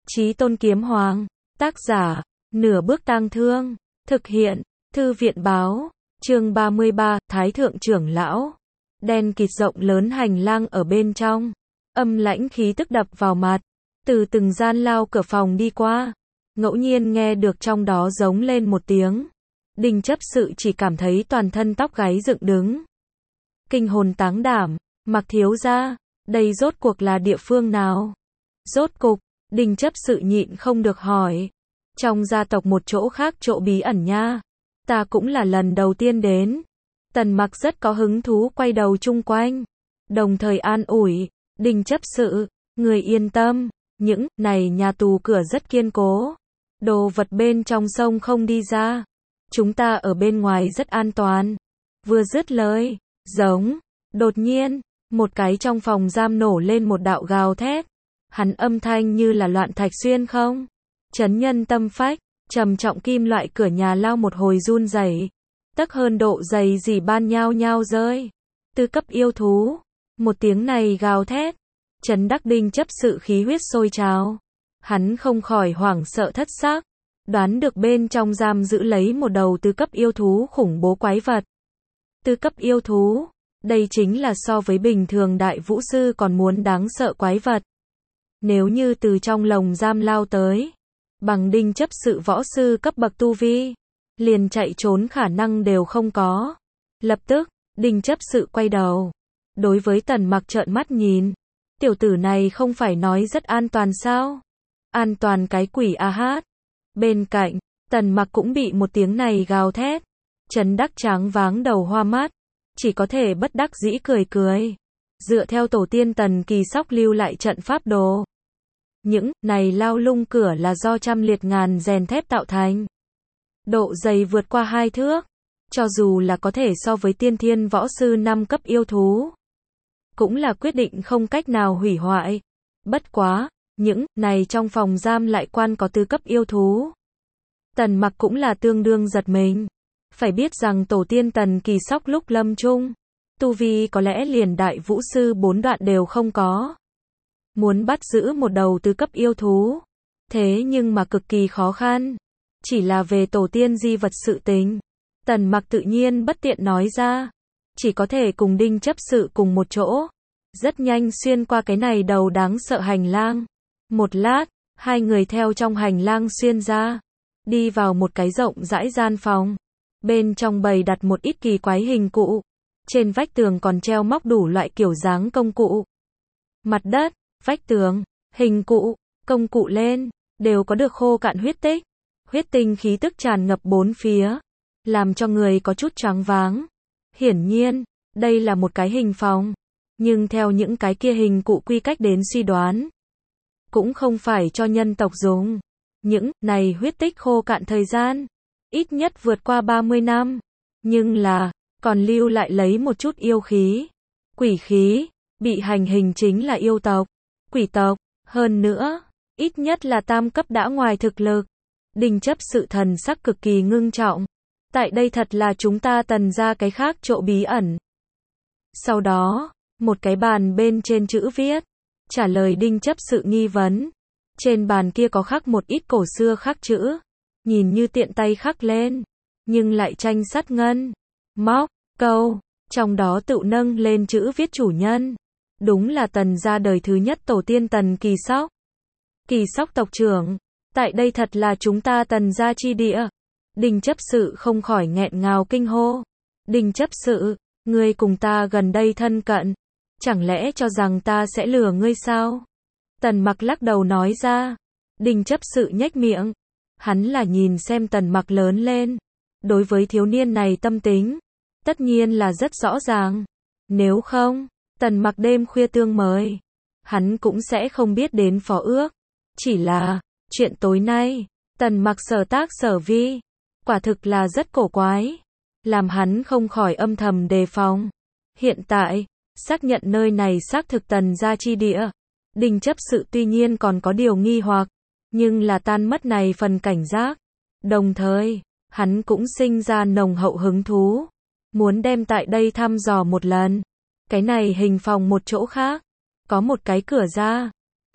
Chí Tôn Kiếm Hoàng, tác giả, Nửa Bước Tang Thương, thực hiện, Thư viện Báo, chương 33, Thái Thượng Trưởng Lão. Đen kịt rộng lớn hành lang ở bên trong, âm lãnh khí tức đập vào mặt, từ từng gian lao cửa phòng đi qua, ngẫu nhiên nghe được trong đó giống lên một tiếng. Đinh chấp sự chỉ cảm thấy toàn thân tóc gáy dựng đứng. Kinh hồn táng đảm, Mặc thiếu gia, đây rốt cuộc là địa phương nào? Rốt cục, Đinh chấp sự nhịn không được hỏi. Trong gia tộc một chỗ khác chỗ bí ẩn nha. Ta cũng là lần đầu tiên đến. Tần Mặc rất có hứng thú quay đầu chung quanh. Đồng thời an ủi, Đinh chấp sự, người yên tâm, những này nhà tù cửa rất kiên cố. Đồ vật bên trong sông không đi ra. Chúng ta ở bên ngoài rất an toàn. Vừa dứt lời, giống, đột nhiên, một cái trong phòng giam nổ lên một đạo gào thét. Hắn âm thanh như là loạn thạch xuyên không. Chấn nhân tâm phách, trầm trọng kim loại cửa nhà lao một hồi run rẩy. Tấc hơn độ dày dỉ ban nhao nhao rơi. Tư cấp yêu thú. Một tiếng này gào thét. Trấn đắc Đinh chấp sự khí huyết sôi trào. Hắn không khỏi hoảng sợ thất xác. Đoán được bên trong giam giữ lấy một đầu tứ cấp yêu thú khủng bố quái vật. Tứ cấp yêu thú. Đây chính là so với bình thường đại vũ sư còn muốn đáng sợ quái vật. Nếu như từ trong lồng giam lao tới, bằng Đinh chấp sự võ sư cấp bậc tu vi, liền chạy trốn khả năng đều không có. Lập tức, Đinh chấp sự quay đầu. Đối với Tần Mặc trợn mắt nhìn. Tiểu tử này không phải nói rất an toàn sao? An toàn cái quỷ a hát. Bên cạnh, Tần Mặc cũng bị một tiếng này gào thét. Trấn đắc tráng váng đầu hoa mắt. Chỉ có thể bất đắc dĩ cười cười. Dựa theo tổ tiên Tần Kỳ Sóc lưu lại trận pháp đồ. Những này lao lung cửa là do trăm liệt ngàn rèn thép tạo thành. Độ dày vượt qua 2 thước. Cho dù là có thể so với tiên thiên võ sư 5 cấp yêu thú. Cũng là quyết định không cách nào hủy hoại. Bất quá, những này trong phòng giam lại quan có tứ cấp yêu thú. Tần Mặc cũng là tương đương giật mình. Phải biết rằng tổ tiên Tần Kỳ Sóc lúc lâm chung, tu vi có lẽ liền đại vũ sư 4 đoạn đều không có. Muốn bắt giữ một đầu tứ cấp yêu thú, thế nhưng mà cực kỳ khó khăn. Chỉ là về tổ tiên di vật sự tình, Tần Mặc tự nhiên bất tiện nói ra, chỉ có thể cùng Đinh chấp sự cùng một chỗ. Rất nhanh xuyên qua cái này đầu đáng sợ hành lang. Một lát, hai người theo trong hành lang xuyên ra, đi vào một cái rộng rãi gian phòng. Bên trong bày đặt một ít kỳ quái hình cụ. Trên vách tường còn treo móc đủ loại kiểu dáng công cụ. Mặt đất, vách tường, hình cụ, công cụ lên, đều có được khô cạn huyết tích. Huyết tinh khí tức tràn ngập bốn phía, làm cho người có chút choáng váng. Hiển nhiên, đây là một cái hình phòng. Nhưng theo những cái kia hình cụ quy cách đến suy đoán, cũng không phải cho nhân tộc dùng. Những này huyết tích khô cạn thời gian, ít nhất vượt qua 30 năm. Nhưng là, còn lưu lại lấy một chút yêu khí, quỷ khí. Bị hành hình chính là yêu tộc, quỷ tộc. Hơn nữa, ít nhất là tam cấp đã ngoài thực lực. Đinh chấp sự thần sắc cực kỳ ngưng trọng. Tại đây thật là chúng ta Tần ra cái khác chỗ bí ẩn. Sau đó, một cái bàn bên trên chữ viết, trả lời Đinh chấp sự nghi vấn. Trên bàn kia có khắc một ít cổ xưa khắc chữ, nhìn như tiện tay khắc lên, nhưng lại tranh sắt ngân, móc, câu, trong đó tự nâng lên chữ viết chủ nhân. Đúng là Tần gia đời thứ nhất tổ tiên Tần Kỳ Sóc. Kỳ Sóc tộc trưởng, tại đây thật là chúng ta Tần gia chi địa. Đinh chấp sự không khỏi nghẹn ngào kinh hô. Đinh chấp sự, ngươi cùng ta gần đây thân cận, chẳng lẽ cho rằng ta sẽ lừa ngươi sao? Tần Mặc lắc đầu nói ra. Đinh chấp sự nhếch miệng. Hắn là nhìn xem Tần Mặc lớn lên. Đối với thiếu niên này tâm tính, tất nhiên là rất rõ ràng. Nếu không, Tần Mặc đêm khuya tương mời, hắn cũng sẽ không biết đến phó ước. Chỉ là, chuyện tối nay, Tần Mặc sở tác sở vi, quả thực là rất cổ quái. Làm hắn không khỏi âm thầm đề phòng. Hiện tại, xác nhận nơi này xác thực Tần gia chi địa. Đinh chấp sự tuy nhiên còn có điều nghi hoặc, nhưng là tan mất này phần cảnh giác. Đồng thời, hắn cũng sinh ra nồng hậu hứng thú, muốn đem tại đây thăm dò một lần. Cái này hình phòng một chỗ khác, có một cái cửa ra.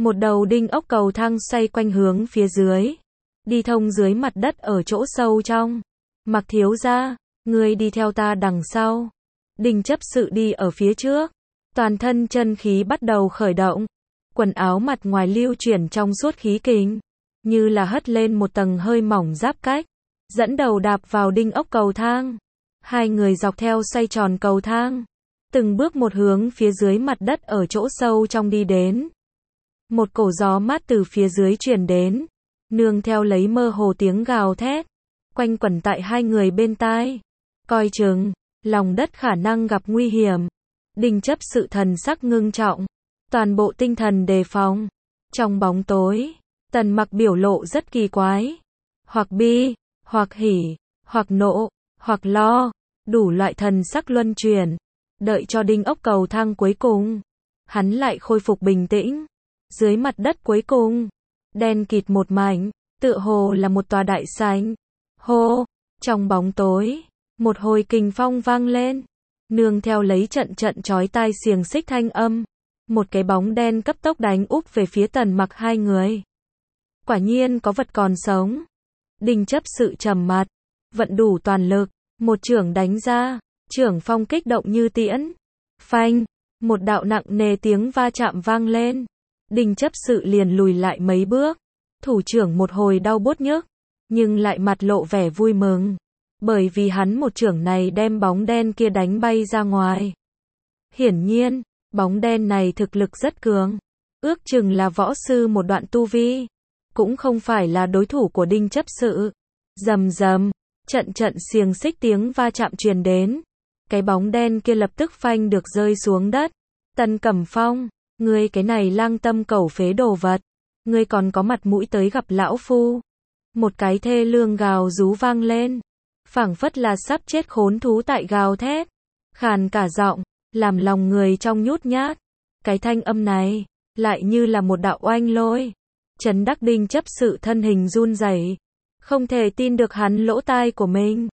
Một đầu đinh ốc cầu thang xoay quanh hướng phía dưới, đi thông dưới mặt đất ở chỗ sâu trong. Mặc thiếu gia, ngươi đi theo ta đằng sau. Đinh chấp sự đi ở phía trước, toàn thân chân khí bắt đầu khởi động, quần áo mặt ngoài lưu chuyển trong suốt khí kình, như là hất lên một tầng hơi mỏng giáp cách, dẫn đầu đạp vào đinh ốc cầu thang. Hai người dọc theo xoay tròn cầu thang, từng bước một hướng phía dưới mặt đất ở chỗ sâu trong đi đến. Một cổ gió mát từ phía dưới truyền đến, nương theo lấy mơ hồ tiếng gào thét, quanh quẩn tại hai người bên tai. Coi chừng, lòng đất khả năng gặp nguy hiểm. Đinh chấp sự thần sắc ngưng trọng, toàn bộ tinh thần đề phòng. Trong bóng tối, Tần Mặc biểu lộ rất kỳ quái, hoặc bi, hoặc hỉ, hoặc nộ, hoặc lo, đủ loại thần sắc luân chuyển. Đợi cho đinh ốc cầu thang cuối cùng, hắn lại khôi phục bình tĩnh. Dưới mặt đất cuối cùng, đen kịt một mảnh, tựa hồ là một tòa đại sảnh. Hô, trong bóng tối, một hồi kình phong vang lên, nương theo lấy trận trận chói tai xiềng xích thanh âm, một cái bóng đen cấp tốc đánh úp về phía Tần Mặc hai người. Quả nhiên có vật còn sống. Đinh chấp sự trầm mặt, vận đủ toàn lực, một chưởng đánh ra, chưởng phong kích động như tiễn. Phanh, một đạo nặng nề tiếng va chạm vang lên. Đinh chấp sự liền lùi lại mấy bước, thủ trưởng một hồi đau buốt nhức, nhưng lại mặt lộ vẻ vui mừng, bởi vì hắn một chưởng này đem bóng đen kia đánh bay ra ngoài. Hiển nhiên, bóng đen này thực lực rất cường, ước chừng là võ sư một đoạn tu vi, cũng không phải là đối thủ của đinh chấp sự. Rầm rầm, trận trận xiềng xích tiếng va chạm truyền đến, cái bóng đen kia lập tức phanh được rơi xuống đất. Tần Cẩm Phong, ngươi cái này lang tâm cẩu phế đồ vật, ngươi còn có mặt mũi tới gặp lão phu. Một cái thê lương gào rú vang lên, phảng phất là sắp chết khốn thú tại gào thét, khàn cả giọng, làm lòng người trong nhút nhát. Cái thanh âm này, lại như là một đạo oanh lôi. Trấn Đắc Đinh chấp sự thân hình run rẩy, không thể tin được hắn lỗ tai của mình.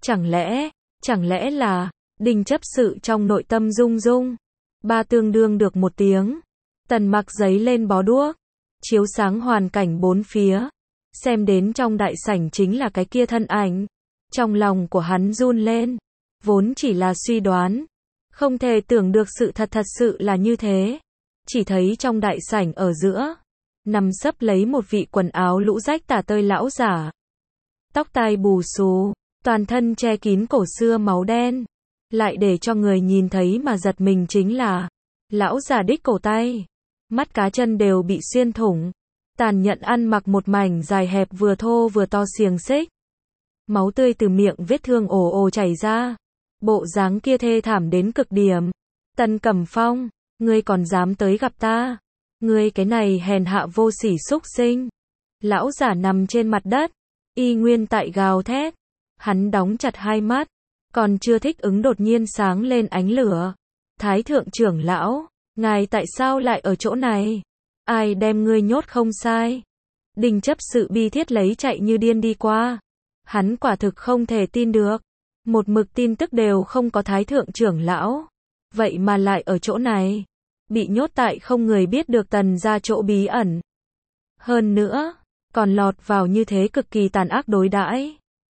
Chẳng lẽ là, Đinh chấp sự trong nội tâm rung rung. Ba tương đương được một tiếng. Tần Mặc giấy lên bó đuốc, chiếu sáng hoàn cảnh bốn phía. Xem đến trong đại sảnh chính là cái kia thân ảnh. Trong lòng của hắn run lên, vốn chỉ là suy đoán, không thể tưởng được sự thật thật sự là như thế. Chỉ thấy trong đại sảnh ở giữa, nằm sấp lấy một vị quần áo lũ rách tả tơi lão giả. Tóc tai bù xù, toàn thân che kín cổ xưa máu đen. Lại để cho người nhìn thấy mà giật mình chính là, lão giả đích cổ tay, mắt cá chân đều bị xuyên thủng, tàn nhẫn ăn mặc một mảnh dài hẹp vừa thô vừa to xiềng xích. Máu tươi từ miệng vết thương ồ ồ chảy ra, bộ dáng kia thê thảm đến cực điểm. Tần Cẩm Phong, ngươi còn dám tới gặp ta? Ngươi cái này hèn hạ vô sỉ xúc sinh. Lão giả nằm trên mặt đất, y nguyên tại gào thét. Hắn đóng chặt hai mắt, còn chưa thích ứng đột nhiên sáng lên ánh lửa. Thái thượng trưởng lão, ngài tại sao lại ở chỗ này? Ai đem ngươi nhốt không sai? Đinh chấp sự bi thiết lấy chạy như điên đi qua. Hắn quả thực không thể tin được. Một mực tin tức đều không có thái thượng trưởng lão. Vậy mà lại ở chỗ này. Bị nhốt tại không người biết được Tần gia chỗ bí ẩn. Hơn nữa, còn lọt vào như thế cực kỳ tàn ác đối đãi.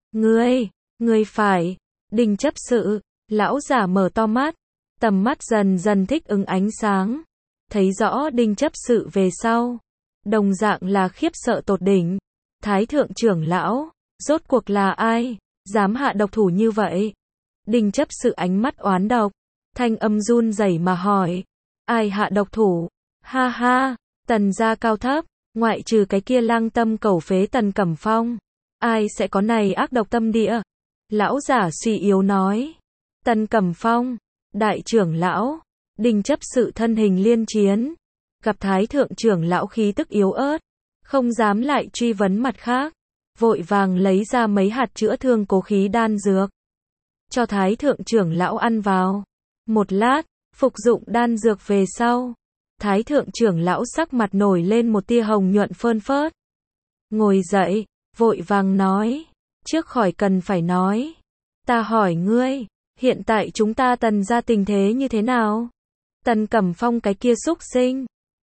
Ngươi phải. Đinh chấp sự, lão giả mở to mắt, tầm mắt dần dần thích ứng ánh sáng. Thấy rõ đinh chấp sự về sau, đồng dạng là khiếp sợ tột đỉnh. Thái thượng trưởng lão, rốt cuộc là ai, dám hạ độc thủ như vậy? Đinh chấp sự ánh mắt oán độc, thanh âm run rẩy mà hỏi, ai hạ độc thủ? Ha ha, Tần gia cao thấp, ngoại trừ cái kia lang tâm cẩu phế Tần Cẩm Phong, ai sẽ có này ác độc tâm địa? Lão giả suy yếu nói. Tần Cẩm Phong, đại trưởng lão. Đinh chấp sự thân hình liên chiến, gặp thái thượng trưởng lão khí tức yếu ớt, không dám lại truy vấn mặt khác, vội vàng lấy ra mấy hạt chữa thương cố khí đan dược, cho thái thượng trưởng lão ăn vào. Một lát, phục dụng đan dược về sau, thái thượng trưởng lão sắc mặt nổi lên một tia hồng nhuận phơn phớt. Ngồi dậy, vội vàng nói, trước khỏi cần phải nói, ta hỏi ngươi, hiện tại chúng ta Tần gia tình thế như thế nào? Tần Cẩm Phong cái kia xúc sinh,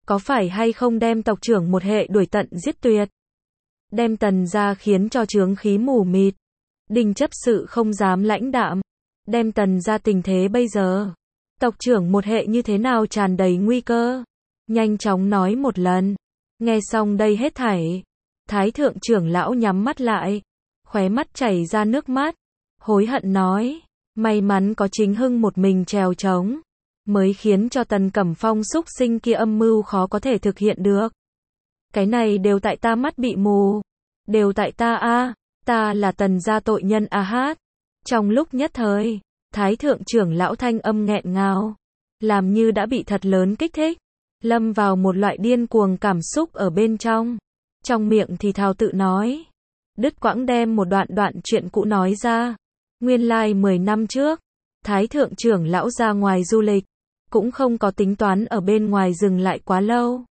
có phải hay không đem tộc trưởng một hệ đuổi tận giết tuyệt. Đem Tần gia khiến cho chướng khí mù mịt. Đinh chấp sự không dám lãnh đạm. Đem Tần gia tình thế bây giờ. Tộc trưởng một hệ như thế nào tràn đầy nguy cơ. Nhanh chóng nói một lần. Nghe xong đây hết thảy. Thái thượng trưởng lão nhắm mắt lại. Khóe mắt chảy ra nước mắt. Hối hận nói. May mắn có Chính Hưng một mình trèo trống. Mới khiến cho Tần Cẩm Phong xúc sinh kia âm mưu khó có thể thực hiện được. Cái này đều tại ta mắt bị mù. Đều tại ta a, ta là Tần gia tội nhân a hát. Trong lúc nhất thời, Thái thượng trưởng lão thanh âm nghẹn ngào. Làm như đã bị thật lớn kích thích. Lâm vào một loại điên cuồng cảm xúc ở bên trong. Trong miệng thì thào tự nói. Đứt quãng đem một đoạn chuyện cũ nói ra. Nguyên lai 10 năm trước, Thái thượng trưởng lão ra ngoài du lịch. Cũng không có tính toán ở bên ngoài dừng lại quá lâu.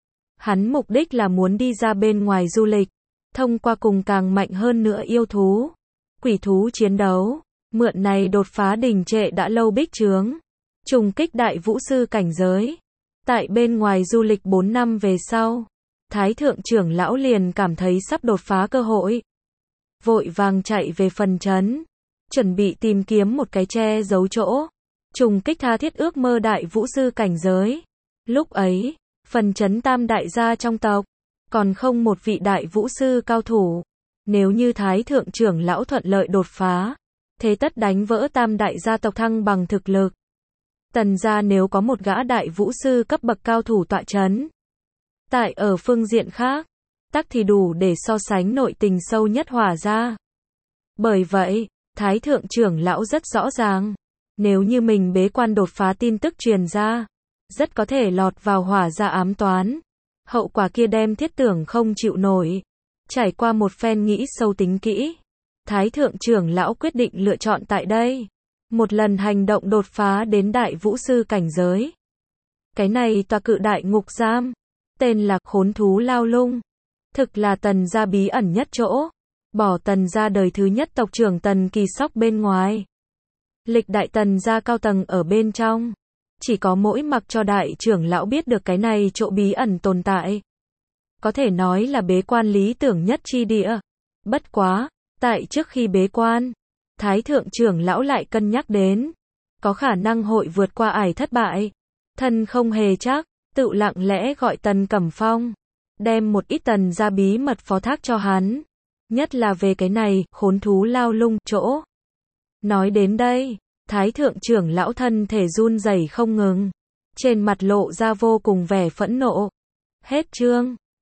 Hắn mục đích là muốn đi ra bên ngoài du lịch. Thông qua cùng càng mạnh hơn nữa yêu thú, quỷ thú chiến đấu. Mượn này đột phá đình trệ đã lâu bích trướng. Trùng kích đại vũ sư cảnh giới. Tại bên ngoài du lịch 4 năm về sau. Thái thượng trưởng lão liền cảm thấy sắp đột phá cơ hội. Vội vàng chạy về phần trấn. Chuẩn bị tìm kiếm một cái che giấu chỗ. Trùng kích tha thiết ước mơ đại vũ sư cảnh giới. Lúc ấy, phần trấn tam đại gia trong tộc. Còn không một vị đại vũ sư cao thủ. Nếu như Thái thượng trưởng lão thuận lợi đột phá. Thế tất đánh vỡ tam đại gia tộc thăng bằng thực lực. Tần gia nếu có một gã đại vũ sư cấp bậc cao thủ tọa chấn. Tại ở phương diện khác, tắc thì đủ để so sánh nội tình sâu nhất Hỏa gia. Bởi vậy, Thái thượng trưởng lão rất rõ ràng. Nếu như mình bế quan đột phá tin tức truyền ra, rất có thể lọt vào Hỏa gia ám toán. Hậu quả kia đem thiết tưởng không chịu nổi. Trải qua một phen nghĩ sâu tính kỹ. Thái thượng trưởng lão quyết định lựa chọn tại đây. Một lần hành động đột phá đến đại vũ sư cảnh giới. Cái này tòa cự đại ngục giam. Tên là Khốn Thú Lao Lung. Thực là Tần gia bí ẩn nhất chỗ. Bỏ Tần gia đời thứ nhất tộc trưởng Tần Kỳ Sóc bên ngoài. Lịch đại Tần gia cao tầng ở bên trong. Chỉ có mỗi mặc cho đại trưởng lão biết được cái này chỗ bí ẩn tồn tại. Có thể nói là bế quan lý tưởng nhất chi địa. Bất quá, tại trước khi bế quan, Thái thượng trưởng lão lại cân nhắc đến. Có khả năng hội vượt qua ải thất bại. Thân không hề chắc, tự lặng lẽ gọi Tần Cẩm Phong. Đem một ít Tần gia bí mật phó thác cho hắn. Nhất là về cái này, Khốn Thú Lao Lung, chỗ. Nói đến đây, Thái thượng trưởng lão thân thể run rẩy không ngừng. Trên mặt lộ ra vô cùng vẻ phẫn nộ. Hết chương.